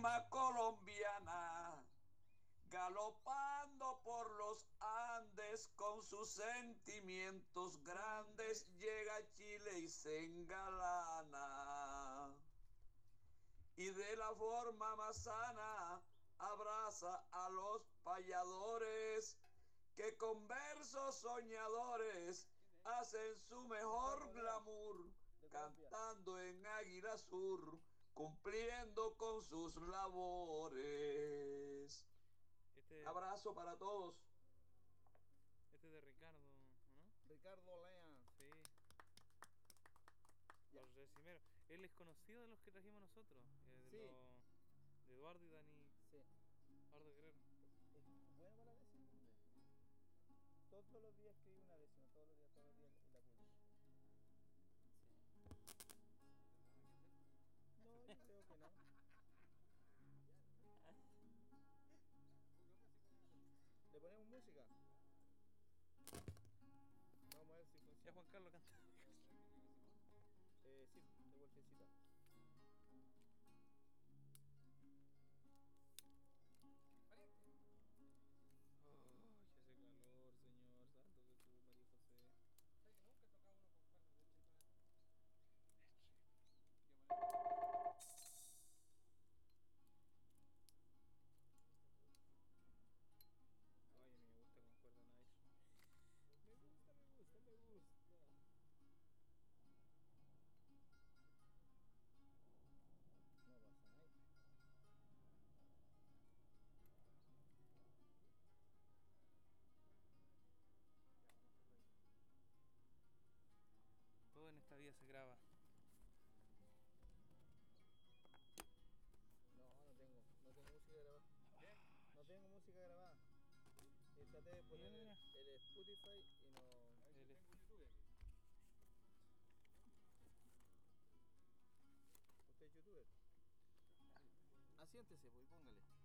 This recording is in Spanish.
alma colombiana, galopando por los Andes con sus sentimientos grandes, llega a Chile y se engalana. Y de la forma más sana abraza a los payadores que con versos soñadores hacen su mejor glamour, cantando en Águila Sur, cumpliendo con sus labores. Abrazo para todos. Este es de Ricardo, ¿no? Ricardo Lea. Sí. Los decimero. Él es conocido de los que trajimos nosotros. Sí. De Eduardo y Dani. Sí. Eduardo Guerrero. Es bueno para la décima, hombre. Todos los días escribe una décima, todos los días y la publica. Sí. No, yo creo que no. ¿Le ponemos música? Vamos a ver si funciona. Ya Juan Carlos canta. Sí, de vueltecita. Oh, que hace calor, Señor Santo Jesús, María José. ¿Sabes que nunca he tocado uno con cuerdas de cheto? Ay, a mí me gusta con cuerda nice. Me gusta. No pasa nada. Todo en esta vida se graba. No tengo música grabada. ¿Qué? No tengo música grabada. Y traté de poner Mira. el Spotify y no. A ver si tengo YouTube aquí. ¿Usted es youtuber? Asiéntese, pues, y póngale.